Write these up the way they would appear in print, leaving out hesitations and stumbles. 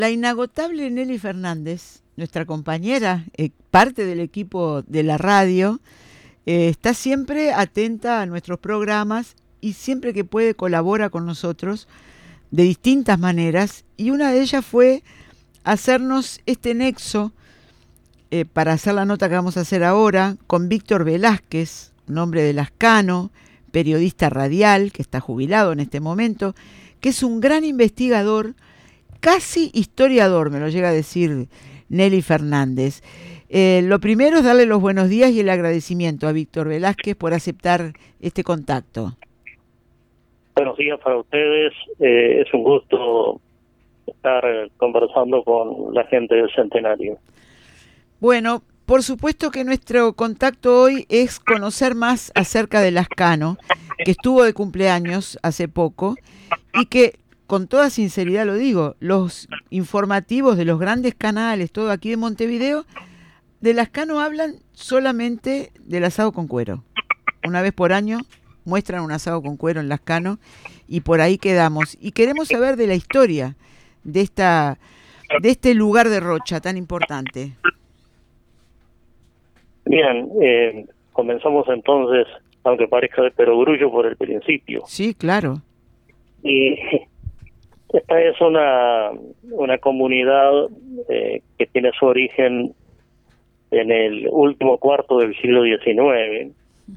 La inagotable Nelly Fernández, nuestra compañera, parte del equipo de la radio, está siempre atenta a nuestros programas y siempre que puede colabora con nosotros de distintas maneras, y una de ellas fue hacernos este nexo para hacer la nota que vamos a hacer ahora con Víctor Velázquez, un hombre de Lascano, periodista radial que está jubilado en este momento, que es un gran investigador, casi historiador, me lo llega a decir Nelly Fernández. Lo primero es darle los buenos días y el agradecimiento a Víctor Velázquez por aceptar este contacto. Buenos días para ustedes. Es un gusto estar conversando con la gente del Centenario. Bueno, por supuesto que nuestro contacto hoy es conocer más acerca de Lascano, que estuvo de cumpleaños hace poco y que, con toda sinceridad lo digo, los informativos de los grandes canales, todo aquí de Montevideo, de Lascano hablan solamente del asado con cuero. Una vez por año muestran un asado con cuero en Lascano y por ahí quedamos. Y queremos saber de la historia de este lugar de Rocha tan importante. Bien, comenzamos entonces, aunque parezca de perogrullo, por el principio. Sí, claro. Y esta es una comunidad que tiene su origen en el último cuarto del siglo XIX,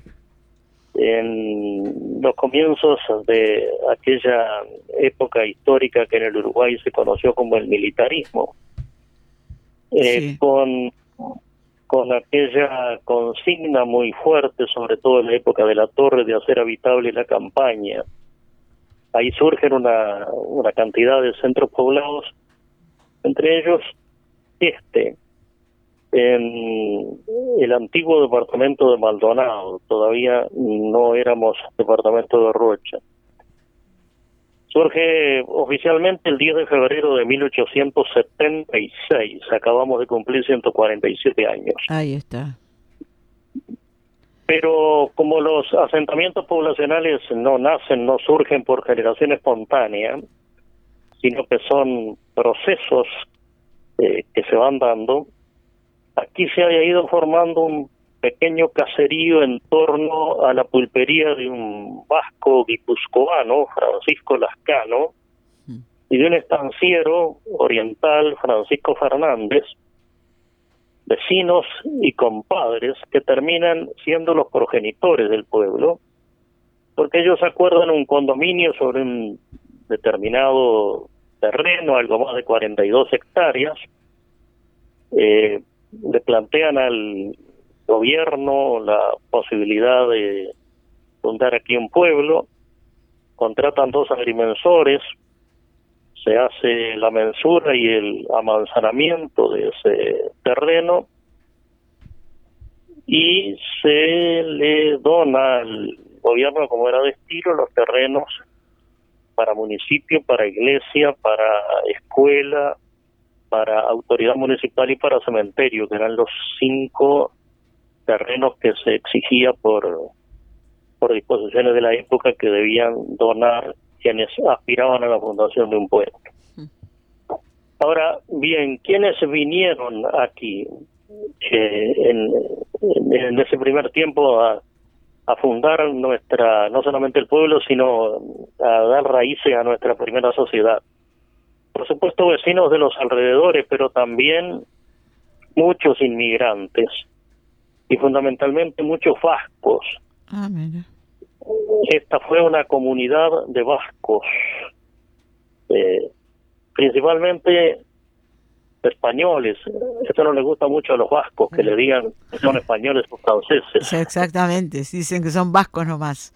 en los comienzos de aquella época histórica que en el Uruguay se conoció como el militarismo, Sí. con aquella consigna muy fuerte, sobre todo en la época de la Torre, de hacer habitable la campaña. Ahí surgen una cantidad de centros poblados, entre ellos en el antiguo departamento de Maldonado. Todavía no éramos departamento de Rocha. Surge oficialmente el 10 de febrero de 1876. Acabamos de cumplir 147 años. Ahí está. Pero como los asentamientos poblacionales no surgen por generación espontánea, sino que son procesos que se van dando, aquí se haya ido formando un pequeño caserío en torno a la pulpería de un vasco guipuzcoano, Francisco Lascano, y de un estanciero oriental, Francisco Fernández, vecinos y compadres que terminan siendo los progenitores del pueblo, porque ellos acuerdan un condominio sobre un determinado terreno, algo más de 42 hectáreas, le plantean al gobierno la posibilidad de fundar aquí un pueblo, contratan 2 agrimensores, se hace la mensura y el amanzanamiento de ese terreno y se le dona al gobierno, como era de estilo, los terrenos para municipio, para iglesia, para escuela, para autoridad municipal y para cementerio, que eran los 5 terrenos que se exigía por disposiciones de la época que debían donar quienes aspiraban a la fundación de un pueblo. Ahora, bien, ¿quiénes vinieron aquí en ese primer tiempo a fundar no solamente el pueblo, sino a dar raíces a nuestra primera sociedad? Por supuesto, vecinos de los alrededores, pero también muchos inmigrantes y fundamentalmente muchos vascos. Ah, mira. Esta fue una comunidad de vascos, principalmente españoles. Esto no les gusta mucho a los vascos, que le digan que son españoles o franceses. Sí, exactamente, dicen que son vascos nomás.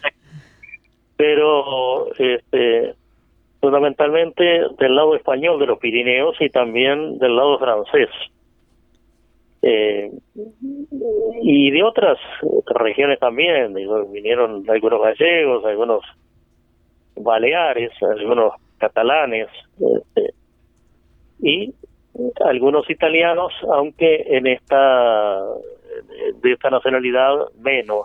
Pero fundamentalmente del lado español de los Pirineos y también del lado francés. Y de otras regiones también, vinieron algunos gallegos, algunos baleares, algunos catalanes y algunos italianos, aunque de esta nacionalidad menos.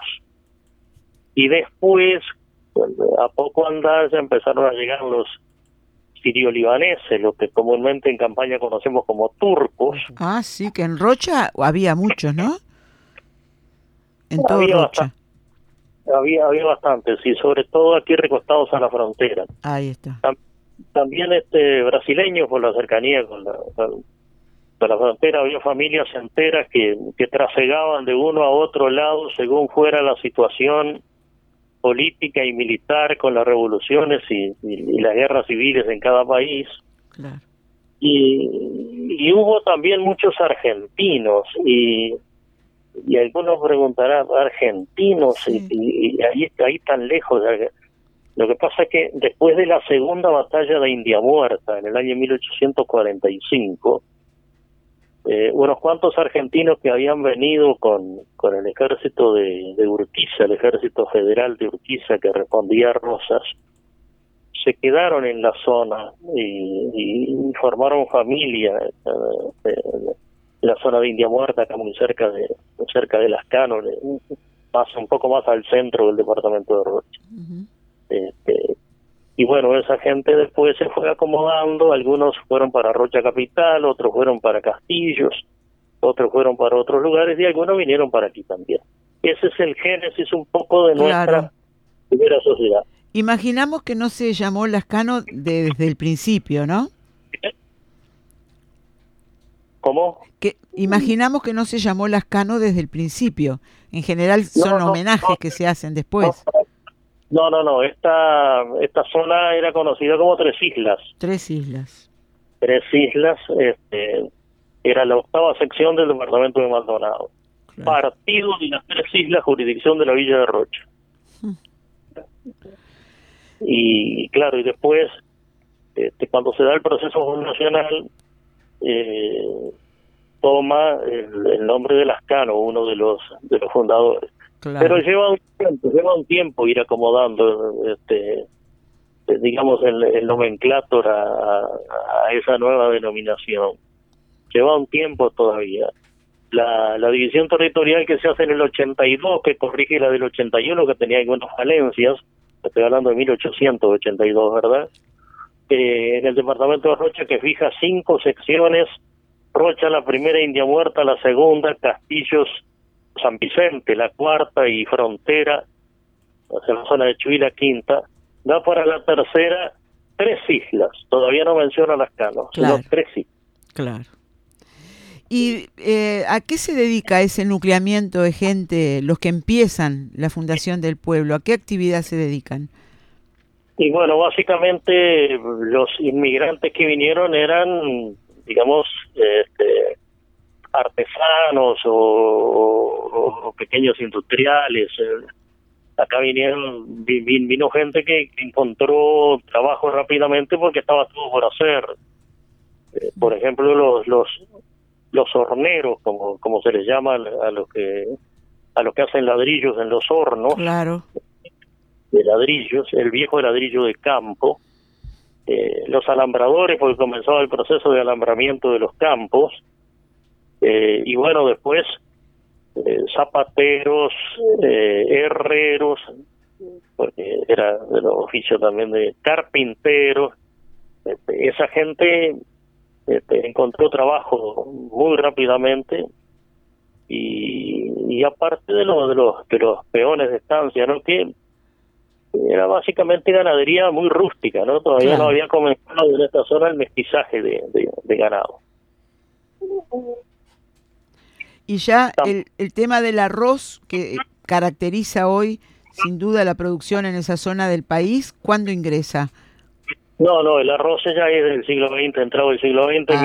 Y después, a poco andar, ya empezaron a llegar los sirio-libaneses, lo que comúnmente en campaña conocemos como turcos. Ah, sí, que en Rocha había muchos, ¿no? En todo Había Rocha. había bastantes, y sobre todo aquí recostados a la frontera. Ahí está. También brasileños por la cercanía con la frontera. Había familias enteras que trasegaban de uno a otro lado según fuera la situación política y militar, con las revoluciones y las guerras civiles en cada país. Claro. Y hubo también muchos argentinos, y algunos preguntarán, argentinos, Sí. y ahí tan lejos. Lo que pasa es que después de la segunda batalla de India Muerta, en el año 1845, unos cuantos argentinos que habían venido con el ejército de Urquiza, el ejército federal de Urquiza, que respondía a Rosas, se quedaron en la zona y formaron familia en la zona de India Muerta, acá muy cerca de Lascano, un poco más al centro del departamento de Rocha. Uh-huh. Y bueno, esa gente después se fue acomodando. Algunos fueron para Rocha Capital, otros fueron para Castillos, otros fueron para otros lugares, y algunos vinieron para aquí también. Ese es el génesis un poco de nuestra primera sociedad. Imaginamos que no se llamó Lascano desde el principio, ¿no? ¿Cómo? Que imaginamos que no se llamó Lascano desde el principio. En general son homenajes que se hacen después. No. Esta zona era conocida como Tres Islas. Tres Islas. Tres Islas, era la octava sección del departamento de Maldonado. Claro. Partido de las Tres Islas, jurisdicción de la Villa de Rocha. Y claro, y después, cuando se da el proceso fundacional, toma el nombre de Lascano, uno de los fundadores. Claro. Pero lleva un tiempo ir acomodando, digamos, el nomenclátor a esa nueva denominación. Lleva un tiempo todavía. La división territorial que se hace en el 82, que corrige la del 81, que tenía algunas falencias, estoy hablando de 1882, ¿verdad? En el departamento de Rocha, que fija 5 secciones: Rocha la primera, India Muerta la segunda, Castillos, San Vicente la cuarta, y Frontera, hacia la zona de Chuy, la quinta. Da para la tercera Tres Islas. Todavía no menciona Lascano, claro, sino Tres Islas. Claro. ¿Y a qué se dedica ese nucleamiento de gente, los que empiezan la fundación del pueblo? ¿A qué actividad se dedican? Y bueno, básicamente los inmigrantes que vinieron eran, digamos, artesanos o pequeños industriales. Acá vino gente que encontró trabajo rápidamente porque estaba todo por hacer. Por ejemplo, los horneros, como se les llama a los que hacen ladrillos en los hornos. Claro. De ladrillos, el viejo ladrillo de campo. Los alambradores, porque comenzaba el proceso de alambramiento de los campos. Y bueno, después zapateros, herreros, porque era de los oficios también de carpinteros. Esa gente encontró trabajo muy rápidamente, y aparte de los peones de estancia, ¿no? Que era básicamente ganadería muy rústica, ¿no? Todavía claro. No había comenzado en esta zona el mestizaje de ganado. Y ya el tema del arroz, que caracteriza hoy sin duda la producción en esa zona del país, ¿cuándo ingresa? No, el arroz ya es del siglo XX, entrado el siglo XX,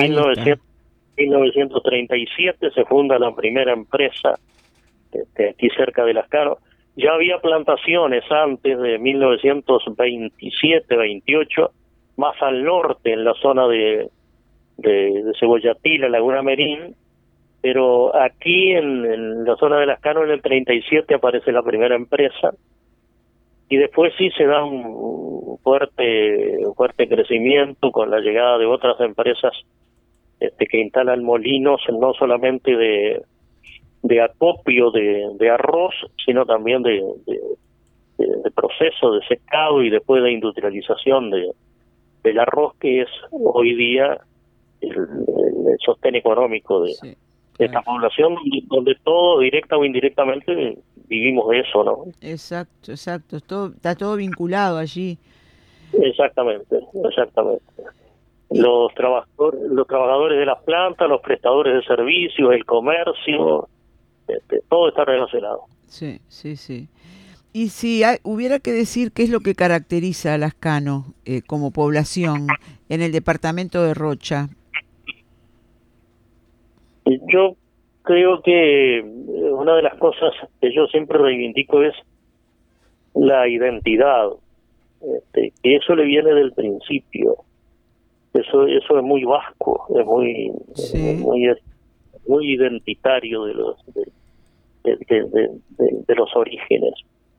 1937 se funda la primera empresa aquí cerca de Lascano. Ya había plantaciones antes de 1927-28, más al norte, en la zona de Cebollatí, la Laguna Merín, pero aquí en la zona de Lascano en el 37 aparece la primera empresa, y después sí se da un fuerte crecimiento con la llegada de otras empresas que instalan molinos, no solamente de acopio de arroz, sino también de proceso de secado y después de industrialización del arroz, que es hoy día el sostén económico de esta población, donde todo, directa o indirectamente, vivimos de eso, ¿no? Exacto, está todo vinculado allí. Exactamente. Los trabajadores de las plantas, los prestadores de servicios, el comercio, todo está relacionado. Sí. Y si hubiera que decir qué es lo que caracteriza a Lascano como población en el departamento de Rocha. Yo creo que una de las cosas que yo siempre reivindico es la identidad, que eso le viene del principio. Eso es muy vasco, es muy identitario de los orígenes.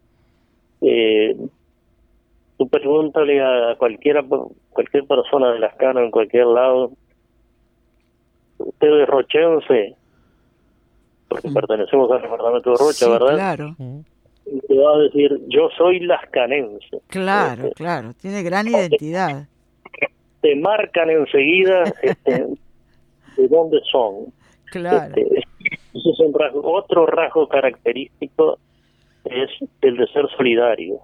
Tú pregúntale a cualquier persona de Lascano en cualquier lado, usted es rochense, porque pertenecemos al departamento de Rocha, sí, ¿verdad? Claro. Y te va a decir, yo soy lascanense. Claro, tiene gran identidad. Te marcan enseguida de dónde son. Claro. Ese es un rasgo. Otro rasgo característico es el de ser solidario.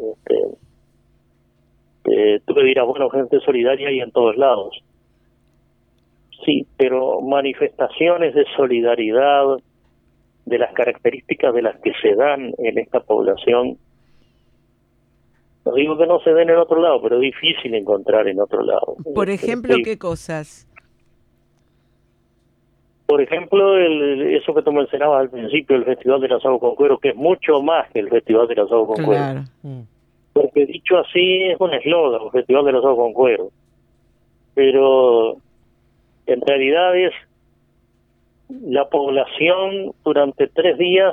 Tú me dirás, bueno, gente solidaria hay en todos lados. Sí, pero manifestaciones de solidaridad, de las características de las que se dan en esta población, no digo que no se den en otro lado, pero es difícil encontrar en otro lado. Por ejemplo, ¿qué cosas? Por ejemplo, eso que tú mencionabas al principio, el Festival del Asado con Cuero, que es mucho más que el Festival del Asado con Cuero. Porque dicho así es un eslogan, el Festival del Asado con Cuero. Pero en realidad es la población durante 3 días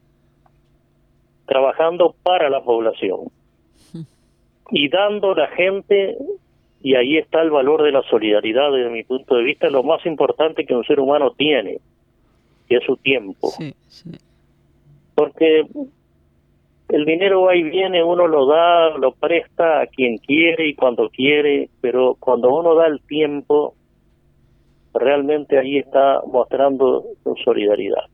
trabajando para la población y dando a la gente, y ahí está el valor de la solidaridad desde mi punto de vista, lo más importante que un ser humano tiene, que es su tiempo. Porque el dinero va y viene, uno lo da, lo presta a quien quiere y cuando quiere, pero cuando uno da el tiempo, realmente ahí está mostrando su solidaridad.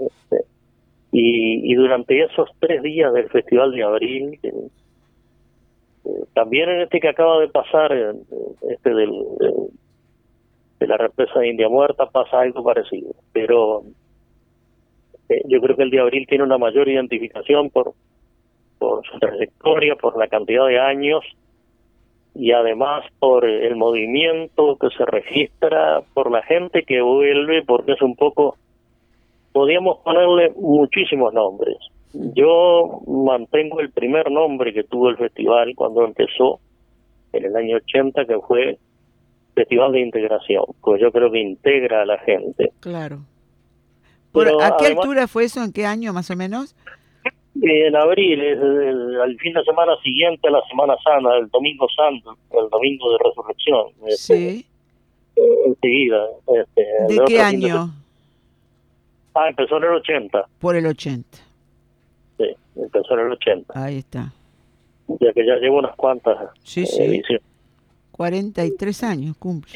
Y durante esos 3 días del Festival de Abril, también en que acaba de pasar, de la represa de India Muerta, pasa algo parecido. Pero yo creo que el de Abril tiene una mayor identificación por su trayectoria, por la cantidad de años, y además por el movimiento que se registra, por la gente que vuelve, porque es un poco, podríamos ponerle muchísimos nombres. Yo mantengo el primer nombre que tuvo el festival cuando empezó, en el año 80, que fue Festival de Integración, pues yo creo que integra a la gente. Claro. ¿A qué altura fue eso? ¿En qué año más o menos? En abril, al fin de semana siguiente a la Semana Santa, el Domingo Santo, el Domingo de Resurrección. Sí. Enseguida. ¿De qué año? Empezó en el 80. Por el 80. Sí, empezó en el 80. Ahí está. Ya que ya llevo unas cuantas ediciones. 43 años cumple.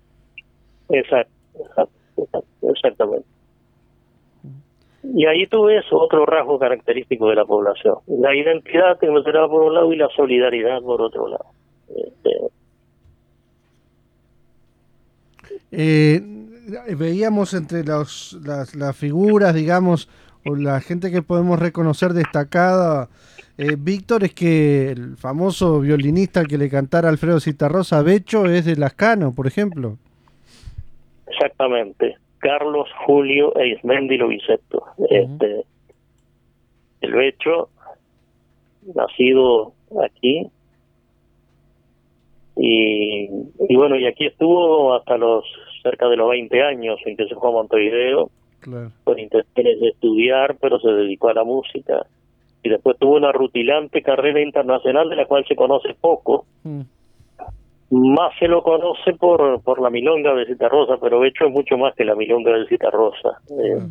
Exactamente. Y ahí tuve eso, otro rasgo característico de la población. La identidad que me será por un lado y la solidaridad por otro lado. Veíamos entre las figuras, digamos, o la gente que podemos reconocer destacada, Víctor, es que el famoso violinista que le cantara a Alfredo Zitarrosa, Becho, es de Lascano, por ejemplo. Exactamente. Carlos Julio Eismendi Lovisetto. El Becho, nacido aquí, y bueno, y aquí estuvo hasta cerca de los 20 años en que se fue a Montevideo, con intenciones de estudiar, pero se dedicó a la música, y después tuvo una rutilante carrera internacional de la cual se conoce poco. Más se lo conoce por la milonga de Zitarrosa, pero Becho es mucho más que la milonga de Zitarrosa.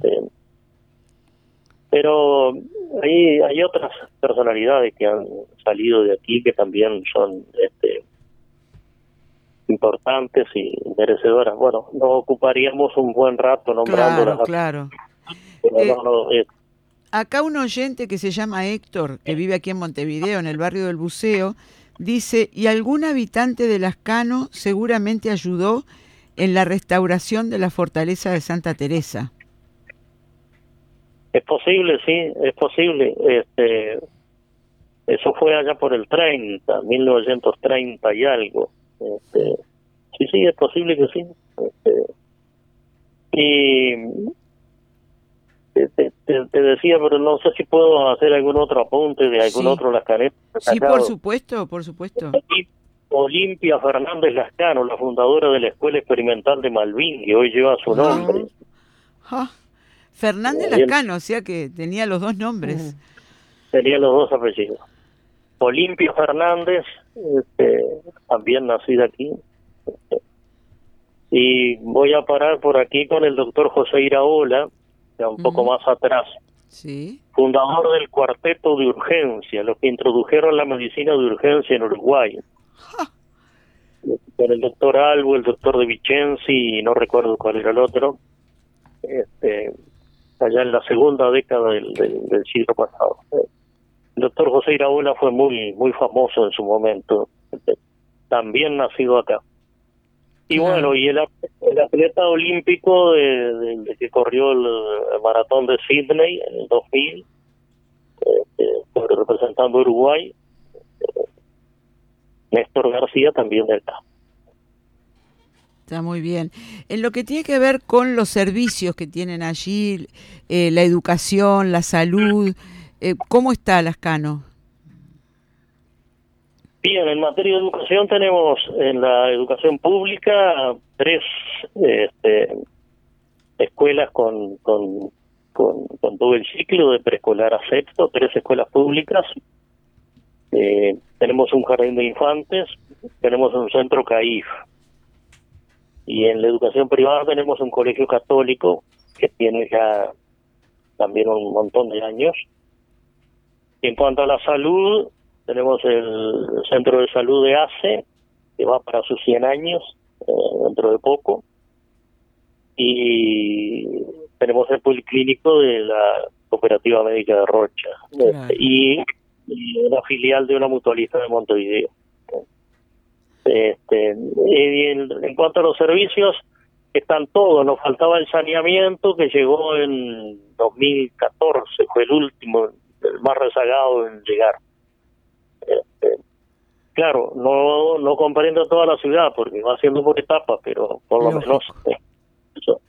Pero hay otras personalidades que han salido de aquí que también son importantes y merecedoras. Bueno, nos ocuparíamos un buen rato nombrándolas. Claro. Pero Acá un oyente que se llama Héctor, que vive aquí en Montevideo, en el barrio del Buceo, dice, y algún habitante de Lascano seguramente ayudó en la restauración de la fortaleza de Santa Teresa. es posible, sí, es posible. Eso fue allá por el 1930 y algo. Sí, es posible que sí. Y te decía, pero no sé si puedo hacer algún otro apunte de algún otro lascanero. Sí, por supuesto. Olimpia Fernández Lascano, la fundadora de la Escuela Experimental de Malvin, que hoy lleva su nombre. Fernández Lascano, o sea que tenía los dos nombres. Tenía los dos apellidos. Olimpia Fernández, también nacida aquí. Y voy a parar por aquí con el doctor José Iraola, un poco más atrás. Sí. Fundador del Cuarteto de Urgencia, los que introdujeron la medicina de urgencia en Uruguay. Con el doctor Albo, el doctor De Vicenzi, y no recuerdo cuál era el otro, allá en la segunda década del siglo pasado. El doctor José Iraola fue muy famoso en su momento, también nacido acá. Y bueno, y el atleta olímpico de que corrió el maratón de Sydney en el 2000, representando a Uruguay, Néstor García, también de acá. Está muy bien. En lo que tiene que ver con los servicios que tienen allí, la educación, la salud, ¿cómo está Lascano? Bien, en materia de educación tenemos en la educación pública 3 escuelas con todo el ciclo de preescolar a sexto, 3 escuelas públicas. Tenemos un jardín de infantes, tenemos un centro CAIF. Y en la educación privada tenemos un colegio católico que tiene ya también un montón de años. En cuanto a la salud, tenemos el centro de salud de ACE, que va para sus 100 años, dentro de poco. Y tenemos el policlínico de la Cooperativa Médica de Rocha. Claro. Y una filial de una mutualista de Montevideo. En cuanto a los servicios, están todos. Nos faltaba el saneamiento, que llegó en 2014, fue el último, el más rezagado en llegar. Claro, no comprendo toda la ciudad porque va haciendo por etapas, pero por lo menos eso.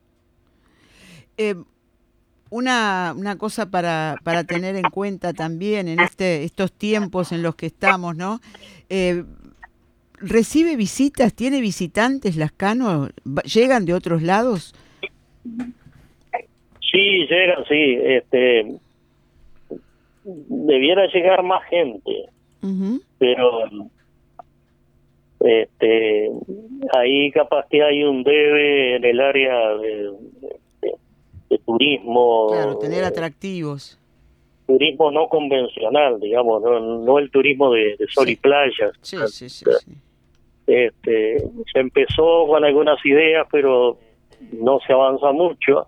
Una cosa para tener en cuenta también en estos tiempos en los que estamos, ¿no? ¿Recibe visitas? ¿Tiene visitantes Lascano? ¿Llegan de otros lados? Sí, llegan, sí. Debiera llegar más gente, pero ahí capaz que hay un debe en el área de turismo. Claro, tener atractivos. Turismo no convencional, digamos, no el turismo de sol y playa. Sí. Se empezó con algunas ideas, pero no se avanza mucho.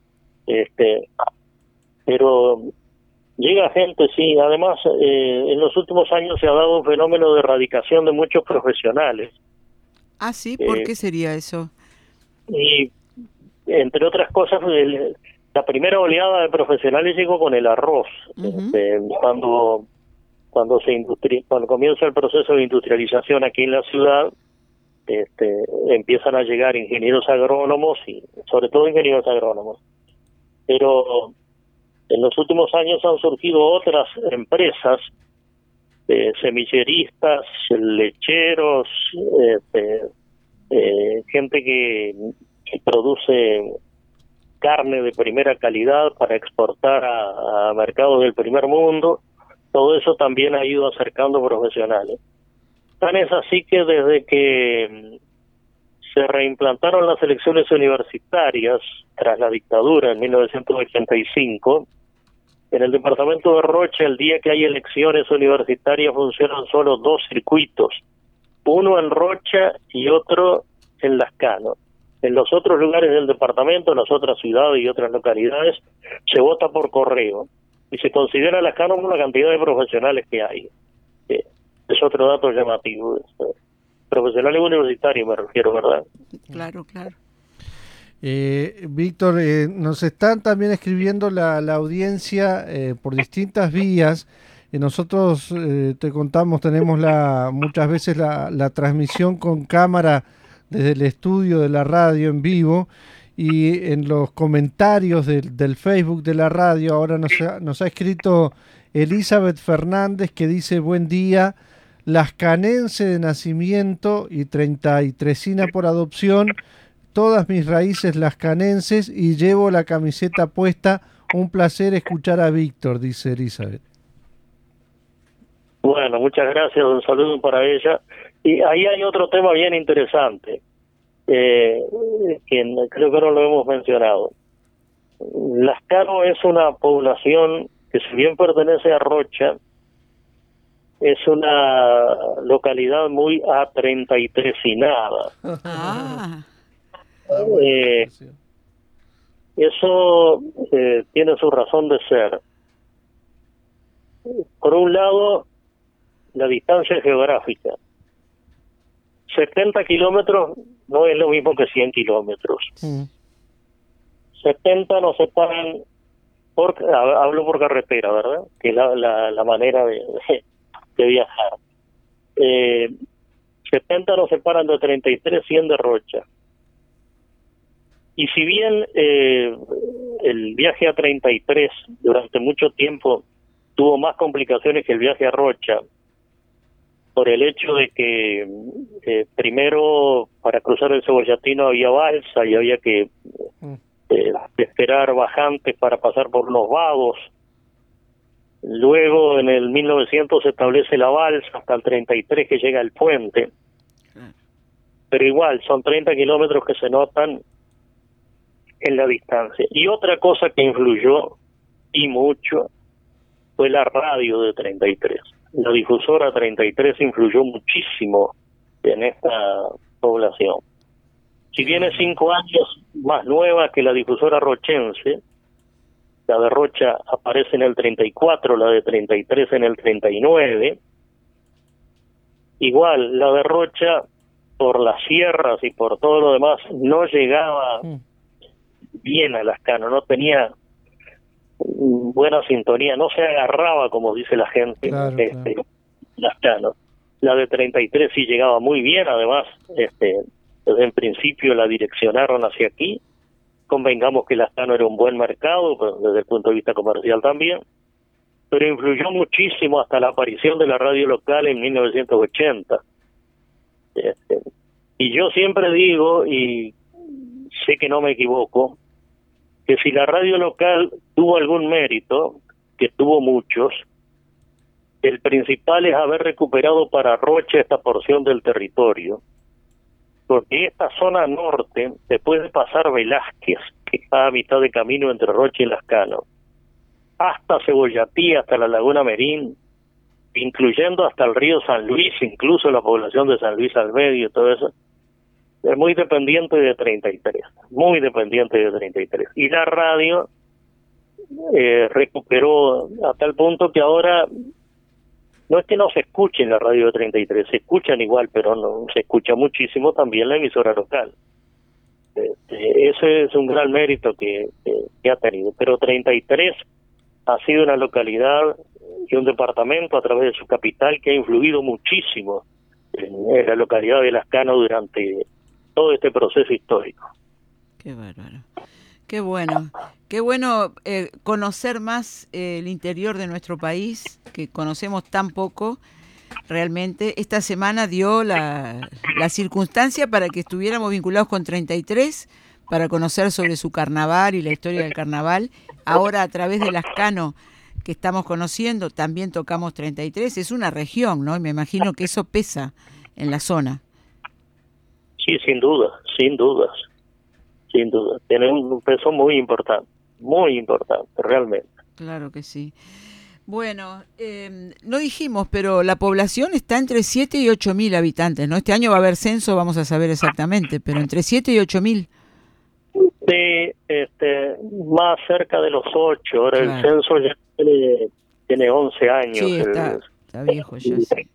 Pero llega gente, sí. Además, en los últimos años se ha dado un fenómeno de erradicación de muchos profesionales. Ah, sí, ¿por qué sería eso? Y entre otras cosas, la primera oleada de profesionales llegó con el arroz. Cuando comienza el proceso de industrialización aquí en la ciudad, empiezan a llegar ingenieros agrónomos y sobre todo ingenieros agrónomos. Pero en los últimos años han surgido otras empresas, semilleristas, lecheros, gente que produce carne de primera calidad para exportar a mercados del primer mundo. Todo eso también ha ido acercando profesionales. Tan es así que desde que se reimplantaron las elecciones universitarias tras la dictadura en 1985, en el departamento de Rocha, el día que hay elecciones universitarias funcionan solo 2 circuitos uno en Rocha y otro en Lascano. En los otros lugares del departamento, en las otras ciudades y otras localidades, se vota por correo y se considera Lascano como la cantidad de profesionales que hay. Es otro dato llamativo. Profesionales universitarios me refiero, ¿verdad? Claro, claro. Víctor, nos están también escribiendo la audiencia por distintas vías. Nosotros te contamos, tenemos muchas veces la transmisión con cámara desde el estudio de la radio en vivo, y en los comentarios del Facebook de la radio ahora nos ha escrito Elizabeth Fernández, que dice: buen día, lascanense de nacimiento y 33ina por adopción, todas mis raíces lascanenses y llevo la camiseta puesta. Un placer escuchar a Víctor, dice Elizabeth. Bueno, muchas gracias, un saludo para ella. Y ahí hay otro tema bien interesante, que creo que no lo hemos mencionado. Lascano es una población que, si bien pertenece a Rocha, es una localidad muy A33inada. Eso tiene su razón de ser. Por un lado, la distancia geográfica. 70 kilómetros no es lo mismo que 100 kilómetros. 70 nos separan, hablo por carretera, ¿verdad? Que es la manera de viajar. 70 nos separan de 33, 100 de Rocha. Y si bien el viaje a 33 durante mucho tiempo tuvo más complicaciones que el viaje a Rocha, por el hecho de que primero para cruzar el Cebollatino había balsa y había que esperar bajantes para pasar por unos vagos. Luego en el 1900 se establece la balsa hasta el 33 que llega el puente. Pero igual son 30 kilómetros que se notan en la distancia. Y otra cosa que influyó y mucho fue la radio de 33. La difusora 33 influyó muchísimo en esta población. Si bien es 5 años más nueva que la difusora rochense, la de Rocha aparece en el 34, la de 33 en el 39. Igual, la de Rocha, por las sierras y por todo lo demás, no llegaba bien a Lascano, no tenía buena sintonía, no se agarraba, como dice la gente, claro. Lascano. La de 33 sí llegaba muy bien, además, desde el principio la direccionaron hacia aquí. Convengamos que Lascano era un buen mercado, pues, desde el punto de vista comercial también, pero influyó muchísimo hasta la aparición de la radio local en 1980. Y yo siempre digo, y sé que no me equivoco, que si la radio local tuvo algún mérito, que tuvo muchos, el principal es haber recuperado para Rocha esta porción del territorio, porque esta zona norte, después de pasar Velázquez, que está a mitad de camino entre Rocha y Lascano, hasta Cebollatí, hasta la Laguna Merín, incluyendo hasta el río San Luis, incluso la población de San Luis al medio, todo eso, es muy dependiente de 33, muy dependiente de 33. Y la radio recuperó a tal punto que ahora no es que no se escuche en la radio de 33, se escuchan igual, pero no se escucha muchísimo también la emisora local. Ese es un gran mérito que ha tenido. Pero 33 ha sido una localidad y un departamento a través de su capital que ha influido muchísimo en la localidad de Lascano durante todo este proceso histórico. Qué bárbaro. Qué bueno conocer más el interior de nuestro país, que conocemos tan poco. Realmente esta semana dio la circunstancia para que estuviéramos vinculados con 33, para conocer sobre su carnaval y la historia del carnaval. Ahora a través de Lascano, que estamos conociendo, también tocamos 33. Es una región, ¿no? Y me imagino que eso pesa en la zona. Sí, sin duda, sin dudas. Sin duda, tiene un peso muy importante, realmente. Claro que sí. Bueno, no dijimos, pero la población está entre 7 y 8.000 habitantes, ¿no? Este año va a haber censo, vamos a saber exactamente, pero entre 7 y 8.000. Sí, más cerca de los 8. Ahora Claro. el censo ya tiene 11 años. Sí, está viejo ya, sí.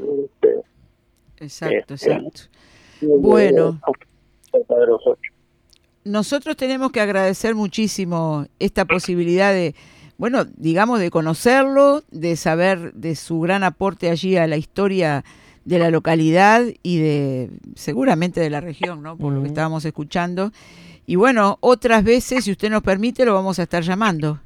Exacto, exacto. Bueno, Cerca de los 8. nosotros tenemos que agradecer muchísimo esta posibilidad de, bueno, digamos, de conocerlo, de saber de su gran aporte allí a la historia de la localidad y de seguramente de la región, ¿no? Por lo que estábamos escuchando. Y bueno, otras veces, si usted nos permite, lo vamos a estar llamando.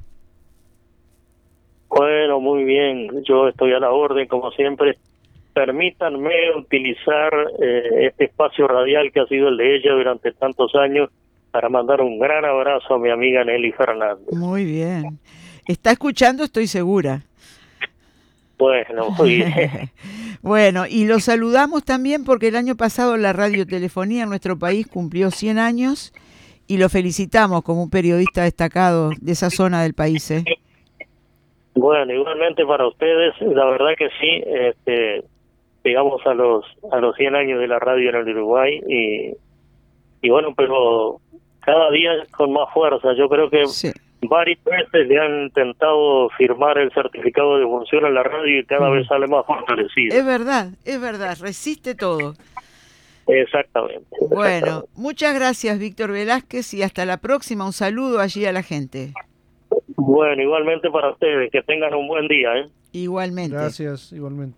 Bueno, muy bien. Yo estoy a la orden, como siempre. Permítanme utilizar este espacio radial que ha sido el de ella durante tantos años para mandar un gran abrazo a mi amiga Nelly Fernández. Muy bien. Está escuchando, estoy segura. Bueno, muy bien. Bueno, y lo saludamos también porque el año pasado la radiotelefonía en nuestro país cumplió 100 años y lo felicitamos como un periodista destacado de esa zona del país, ¿eh? Bueno, igualmente para ustedes, la verdad que sí, llegamos a los 100 años de la radio en el Uruguay y bueno, pero cada día con más fuerza. Yo creo que Sí. varias veces le han intentado firmar el certificado de función en la radio y cada vez sale más fortalecido. Es verdad, resiste todo. Exactamente. Bueno, muchas gracias, Víctor Velázquez, y hasta la próxima. Un saludo allí a la gente. Bueno, igualmente para ustedes, que tengan un buen día, ¿eh? Igualmente. Gracias, igualmente.